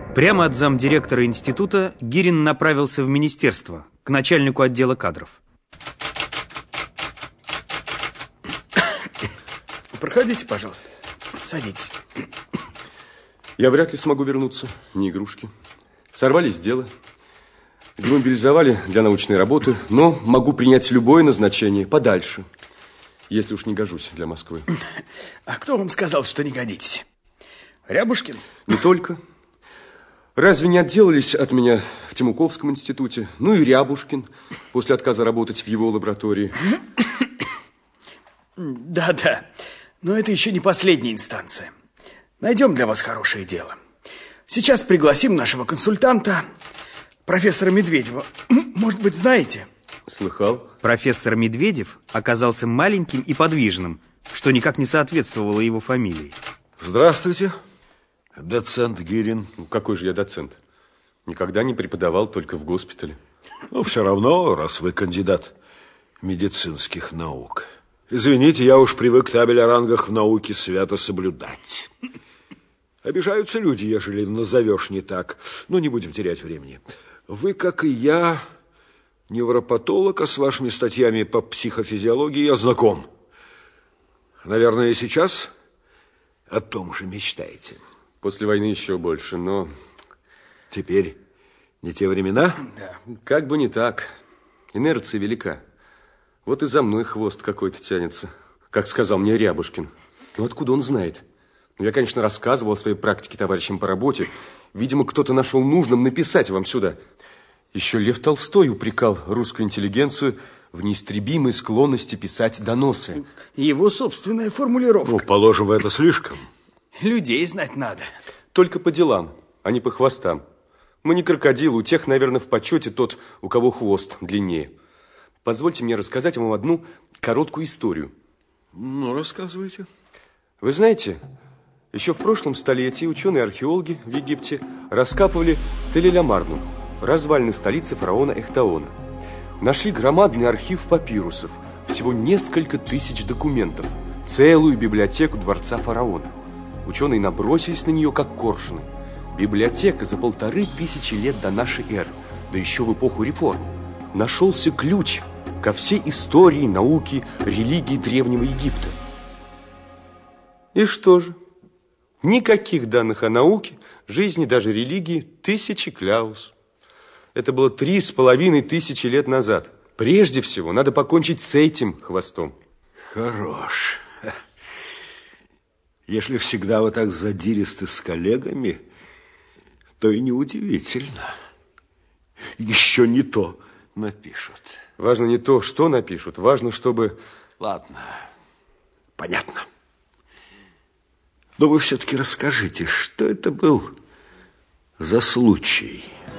Прямо от замдиректора института Гирин направился в министерство, к начальнику отдела кадров. Проходите, пожалуйста. Садитесь. Я вряд ли смогу вернуться. Не игрушки. Сорвались с дела. Демобилизовали для научной работы, но могу принять любое назначение подальше, если уж не гожусь для Москвы. А кто вам сказал, что не годитесь? Рябушкин? Не только. Разве не отделались от меня в Тимуковском институте? Ну и Рябушкин, после отказа работать в его лаборатории. Да-да, но это еще не последняя инстанция. Найдем для вас хорошее дело. Сейчас пригласим нашего консультанта, профессора Медведева. Может быть, знаете? Слыхал. Профессор Медведев оказался маленьким и подвижным, что никак не соответствовало его фамилии. Здравствуйте, доцент Гирин. Какой же я доцент? Никогда не преподавал, только в госпитале. Ну, все равно, раз вы кандидат медицинских наук. Извините, я уж привык табель о рангах в науке свято соблюдать. Обижаются люди, ежели назовешь не так. Ну, не будем терять времени. Вы, как и я, невропатолог, а с вашими статьями по психофизиологии я знаком. Наверное, и сейчас о том же мечтаете. После войны еще больше, но... Теперь не те времена? Да. Как бы не так. Инерция велика. Вот и за мной хвост какой-то тянется, как сказал мне Рябушкин. Ну, откуда он знает? Ну, я, конечно, рассказывал о своей практике товарищам по работе. Видимо, кто-то нашел нужным написать вам сюда. Еще Лев Толстой упрекал русскую интеллигенцию в неистребимой склонности писать доносы. Его собственная формулировка. Ну, положим, вы это слишком. Людей знать надо. Только по делам, а не по хвостам. Мы не крокодилы, у тех, наверное, в почете тот, у кого хвост длиннее. Позвольте мне рассказать вам одну короткую историю. Ну, рассказывайте. Вы знаете, еще в прошлом столетии ученые-археологи в Египте раскапывали Тель-эль-Амарну, развалины столицы фараона Эхтаона. Нашли громадный архив папирусов, всего несколько тысяч документов, целую библиотеку дворца фараона. Ученые набросились на нее, как коршуны. Библиотека за 1500 лет до нашей эры, да еще в эпоху реформ. Нашелся ключ ко всей истории, науке, религии Древнего Египта. И что же? Никаких данных о науке, жизни, даже религии, тысячи кляус. Это было 3500 лет назад. Прежде всего, надо покончить с этим хвостом. Хорош. Если всегда вы так задиристы с коллегами, то и неудивительно. Еще не то напишут. Важно не то, что напишут, важно, чтобы... Ладно, понятно. Но вы все-таки расскажите, что это был за случай?